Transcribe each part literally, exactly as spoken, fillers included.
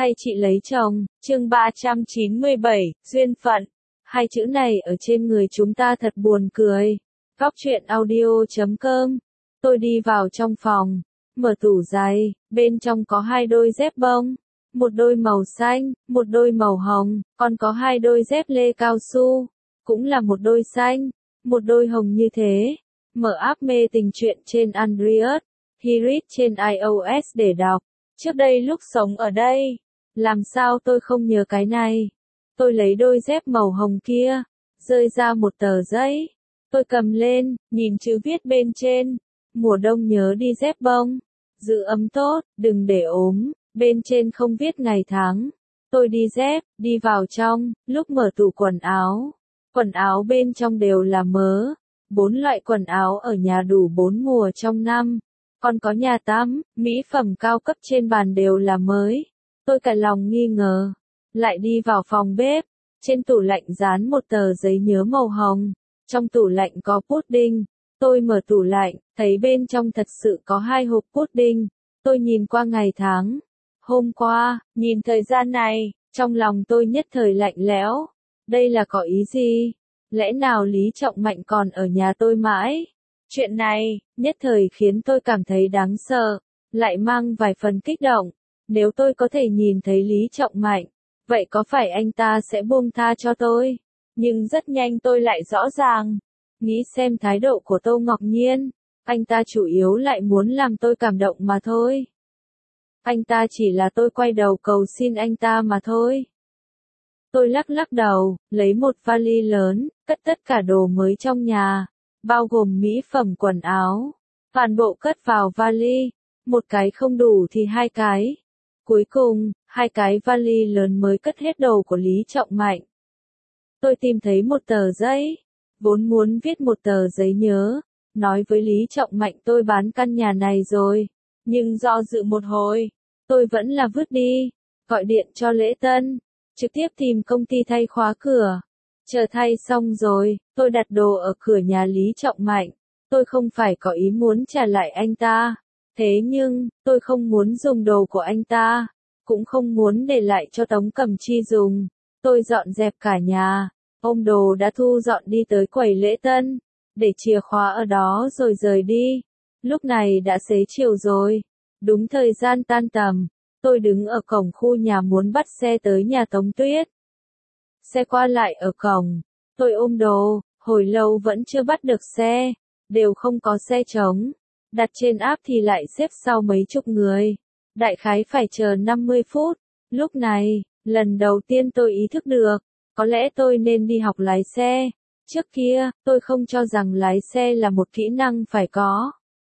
hay chị lấy chồng, chương ba trăm chín mươi bảy, duyên phận. Hai chữ này ở trên người chúng ta thật buồn cười. Góc truyện audio chấm com. Tôi đi vào trong phòng, mở tủ giày, bên trong có hai đôi dép bông, một đôi màu xanh, một đôi màu hồng, còn có hai đôi dép lê cao su, cũng là một đôi xanh, một đôi hồng như thế. Mở app mê tình truyện trên Android, Hirit trên iOS để đọc. Trước đây lúc sống ở đây, làm sao tôi không nhớ cái này. Tôi lấy đôi dép màu hồng kia, rơi ra một tờ giấy. Tôi cầm lên, nhìn chữ viết bên trên. Mùa đông nhớ đi dép bông. Giữ ấm tốt, đừng để ốm. Bên trên không viết ngày tháng. Tôi đi dép, đi vào trong, lúc mở tủ quần áo. Quần áo bên trong đều là mớ. Bốn loại quần áo ở nhà đủ bốn mùa trong năm. Còn có nhà tắm, mỹ phẩm cao cấp trên bàn đều là mới. Tôi cả lòng nghi ngờ. Lại đi vào phòng bếp. Trên tủ lạnh dán một tờ giấy nhớ màu hồng. Trong tủ lạnh có pudding. Tôi mở tủ lạnh, thấy bên trong thật sự có hai hộp pudding. Tôi nhìn qua ngày tháng. Hôm qua, nhìn thời gian này, trong lòng tôi nhất thời lạnh lẽo. Đây là có ý gì? Lẽ nào Lý Trọng Mạnh còn ở nhà tôi mãi? Chuyện này, nhất thời khiến tôi cảm thấy đáng sợ, lại mang vài phần kích động. Nếu tôi có thể nhìn thấy Lý Trọng Mạnh, vậy có phải anh ta sẽ buông tha cho tôi? Nhưng rất nhanh tôi lại rõ ràng, nghĩ xem thái độ của Tô Ngọc Nhiên, anh ta chủ yếu lại muốn làm tôi cảm động mà thôi. Anh ta chỉ là tôi quay đầu cầu xin anh ta mà thôi. Tôi lắc lắc đầu, lấy một vali lớn, cất tất cả đồ mới trong nhà, bao gồm mỹ phẩm quần áo, toàn bộ cất vào vali, một cái không đủ thì hai cái. Cuối cùng, hai cái vali lớn mới cất hết đồ của Lý Trọng Mạnh. Tôi tìm thấy một tờ giấy, vốn muốn viết một tờ giấy nhớ, nói với Lý Trọng Mạnh tôi bán căn nhà này rồi, nhưng do dự một hồi, tôi vẫn là vứt đi, gọi điện cho Lễ Tân, trực tiếp tìm công ty thay khóa cửa. Chờ thay xong rồi, tôi đặt đồ ở cửa nhà Lý Trọng Mạnh. Tôi không phải có ý muốn trả lại anh ta. Thế nhưng, tôi không muốn dùng đồ của anh ta. Cũng không muốn để lại cho Tống Cẩm Chi dùng. Tôi dọn dẹp cả nhà. Ôm đồ đã thu dọn đi tới quầy Lễ Tân. Để chìa khóa ở đó rồi rời đi. Lúc này đã xế chiều rồi. Đúng thời gian tan tầm. Tôi đứng ở cổng khu nhà muốn bắt xe tới nhà Tống Tuyết. Xe qua lại ở cổng, tôi ôm đồ, hồi lâu vẫn chưa bắt được xe, đều không có xe trống. Đặt trên app thì lại xếp sau mấy chục người. Đại khái phải chờ năm mươi phút. Lúc này, lần đầu tiên tôi ý thức được, có lẽ tôi nên đi học lái xe. Trước kia, tôi không cho rằng lái xe là một kỹ năng phải có.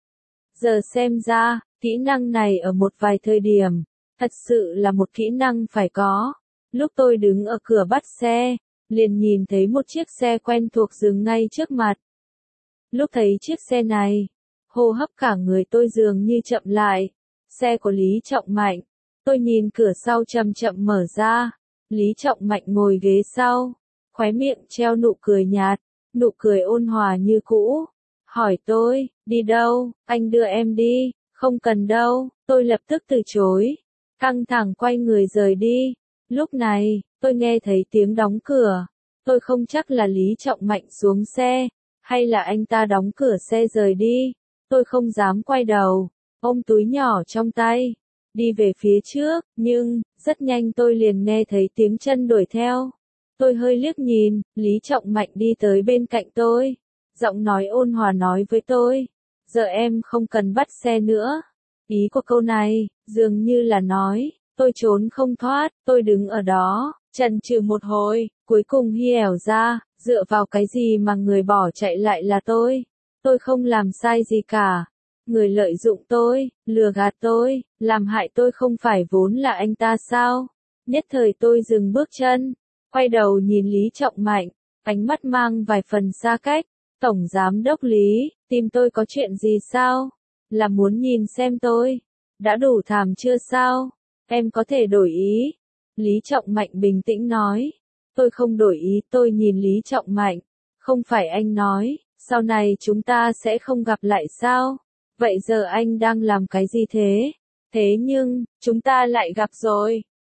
Giờ xem ra, kỹ năng này ở một vài thời điểm, thật sự là một kỹ năng phải có. Lúc tôi đứng ở cửa bắt xe, liền nhìn thấy một chiếc xe quen thuộc dừng ngay trước mặt. Lúc thấy chiếc xe này, hô hấp cả người tôi dường như chậm lại. Xe của Lý Trọng Mạnh. Tôi nhìn cửa sau chậm chậm mở ra. Lý Trọng Mạnh ngồi ghế sau, khóe miệng treo nụ cười nhạt, nụ cười ôn hòa như cũ. Hỏi tôi, đi đâu, anh đưa em đi, không cần đâu, tôi lập tức từ chối. Căng thẳng quay người rời đi. Lúc này, tôi nghe thấy tiếng đóng cửa. Tôi không chắc là Lý Trọng Mạnh xuống xe, hay là anh ta đóng cửa xe rời đi. Tôi không dám quay đầu, ôm túi nhỏ trong tay, đi về phía trước, nhưng, rất nhanh tôi liền nghe thấy tiếng chân đuổi theo. Tôi hơi liếc nhìn, Lý Trọng Mạnh đi tới bên cạnh tôi. Giọng nói ôn hòa nói với tôi, giờ em không cần bắt xe nữa. Ý của câu này, dường như là nói, tôi trốn không thoát, tôi đứng ở đó, chần chừ một hồi, cuối cùng hi ẻo ra, dựa vào cái gì mà người bỏ chạy lại là tôi. Tôi không làm sai gì cả. Người lợi dụng tôi, lừa gạt tôi, làm hại tôi không phải vốn là anh ta sao? Nhất thời tôi dừng bước chân, quay đầu nhìn Lý Trọng Mạnh, ánh mắt mang vài phần xa cách. Tổng Giám đốc Lý, tìm tôi có chuyện gì sao? Là muốn nhìn xem tôi đã đủ thảm chưa sao? Em có thể đổi ý. Lý Trọng Mạnh bình tĩnh nói. Tôi không đổi ý, tôi nhìn Lý Trọng Mạnh. Không phải anh nói, sau này chúng ta sẽ không gặp lại sao? Vậy giờ anh đang làm cái gì thế? Thế nhưng, chúng ta lại gặp rồi.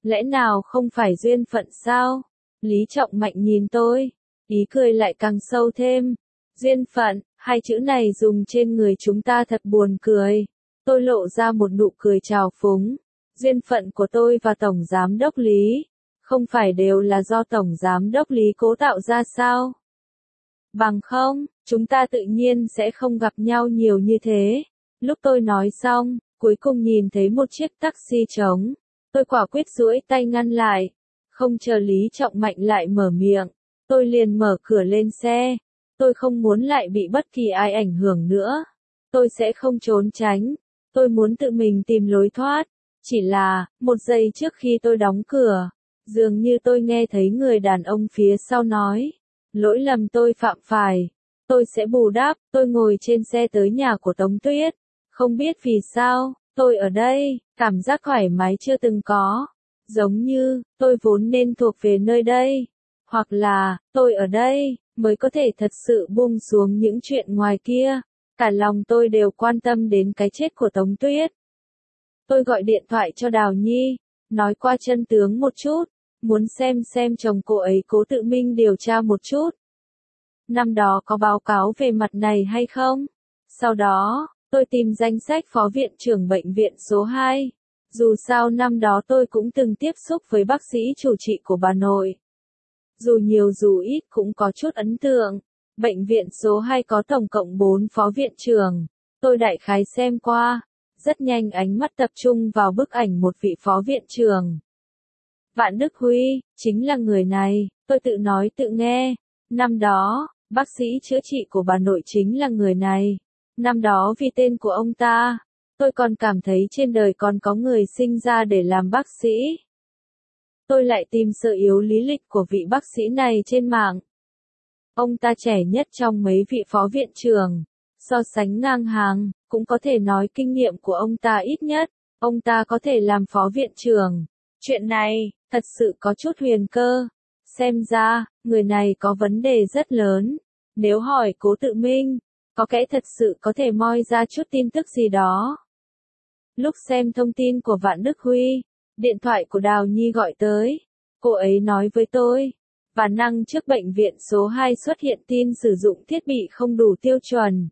Lẽ nào không phải duyên phận sao? Lý Trọng Mạnh nhìn tôi, ý cười lại càng sâu thêm. Duyên phận, hai chữ này dùng trên người chúng ta thật buồn cười. Tôi lộ ra một nụ cười trào phúng. Duyên phận của tôi và Tổng Giám đốc Lý, không phải đều là do Tổng Giám đốc Lý cố tạo ra sao? Bằng không, chúng ta tự nhiên sẽ không gặp nhau nhiều như thế. Lúc tôi nói xong, cuối cùng nhìn thấy một chiếc taxi trống. Tôi quả quyết duỗi tay ngăn lại. Không chờ Lý Trọng Mạnh lại mở miệng, tôi liền mở cửa lên xe. Tôi không muốn lại bị bất kỳ ai ảnh hưởng nữa. Tôi sẽ không trốn tránh. Tôi muốn tự mình tìm lối thoát. Chỉ là, một giây trước khi tôi đóng cửa, dường như tôi nghe thấy người đàn ông phía sau nói. Lỗi lầm tôi phạm phải. Tôi sẽ bù đắp. Tôi ngồi trên xe tới nhà của Tống Tuyết. Không biết vì sao, tôi ở đây, cảm giác thoải mái chưa từng có. Giống như, tôi vốn nên thuộc về nơi đây. Hoặc là, tôi ở đây, mới có thể thật sự buông xuống những chuyện ngoài kia. Cả lòng tôi đều quan tâm đến cái chết của Tống Tuyết. Tôi gọi điện thoại cho Đào Nhi, nói qua chân tướng một chút, muốn xem xem chồng cô ấy cố tự mình điều tra một chút. Năm đó có báo cáo về mặt này hay không? Sau đó, tôi tìm danh sách phó viện trưởng bệnh viện số hai. Dù sao năm đó tôi cũng từng tiếp xúc với bác sĩ chủ trị của bà nội. Dù nhiều dù ít cũng có chút ấn tượng. Bệnh viện số hai có tổng cộng bốn phó viện trưởng. Tôi đại khái xem qua. Rất nhanh ánh mắt tập trung vào bức ảnh một vị phó viện trưởng. Vạn Đức Huy, chính là người này, tôi tự nói tự nghe. Năm đó, bác sĩ chữa trị của bà nội chính là người này. Năm đó vì tên của ông ta, tôi còn cảm thấy trên đời còn có người sinh ra để làm bác sĩ. Tôi lại tìm sơ yếu lý lịch của vị bác sĩ này trên mạng. Ông ta trẻ nhất trong mấy vị phó viện trưởng. So sánh ngang hàng, cũng có thể nói kinh nghiệm của ông ta ít nhất, ông ta có thể làm phó viện trưởng. Chuyện này, thật sự có chút huyền cơ. Xem ra, người này có vấn đề rất lớn. Nếu hỏi Cố Tự Minh, có kẻ thật sự có thể moi ra chút tin tức gì đó. Lúc xem thông tin của Vạn Đức Huy, điện thoại của Đào Nhi gọi tới. Cô ấy nói với tôi, và năng trước bệnh viện số hai xuất hiện tin sử dụng thiết bị không đủ tiêu chuẩn.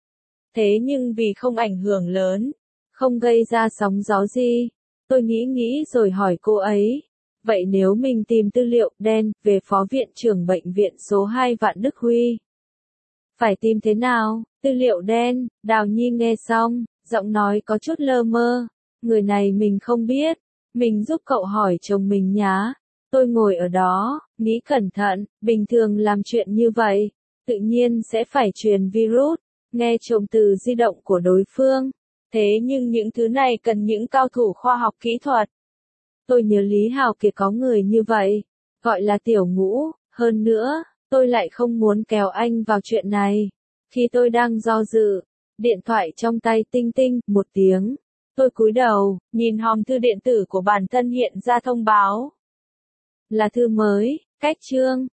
Thế nhưng vì không ảnh hưởng lớn, không gây ra sóng gió gì, tôi nghĩ nghĩ rồi hỏi cô ấy. Vậy nếu mình tìm tư liệu đen về phó viện trưởng bệnh viện số hai Vạn Đức Huy, phải tìm thế nào? Tư liệu đen, Đào Nhi nghe xong, giọng nói có chút lơ mơ. Người này mình không biết, mình giúp cậu hỏi chồng mình nhá. Tôi ngồi ở đó, nghĩ cẩn thận, bình thường làm chuyện như vậy, tự nhiên sẽ phải truyền virus, nghe trộm từ di động của đối phương. Thế nhưng những thứ này cần những cao thủ khoa học kỹ thuật. Tôi nhớ Lý Hào Kiệt có người như vậy, gọi là Tiểu Ngũ, hơn nữa, tôi lại không muốn kéo anh vào chuyện này. Khi tôi đang do dự, điện thoại trong tay tinh tinh, một tiếng. Tôi cúi đầu, nhìn hòm thư điện tử của bản thân hiện ra thông báo. Là thư mới, cách chương.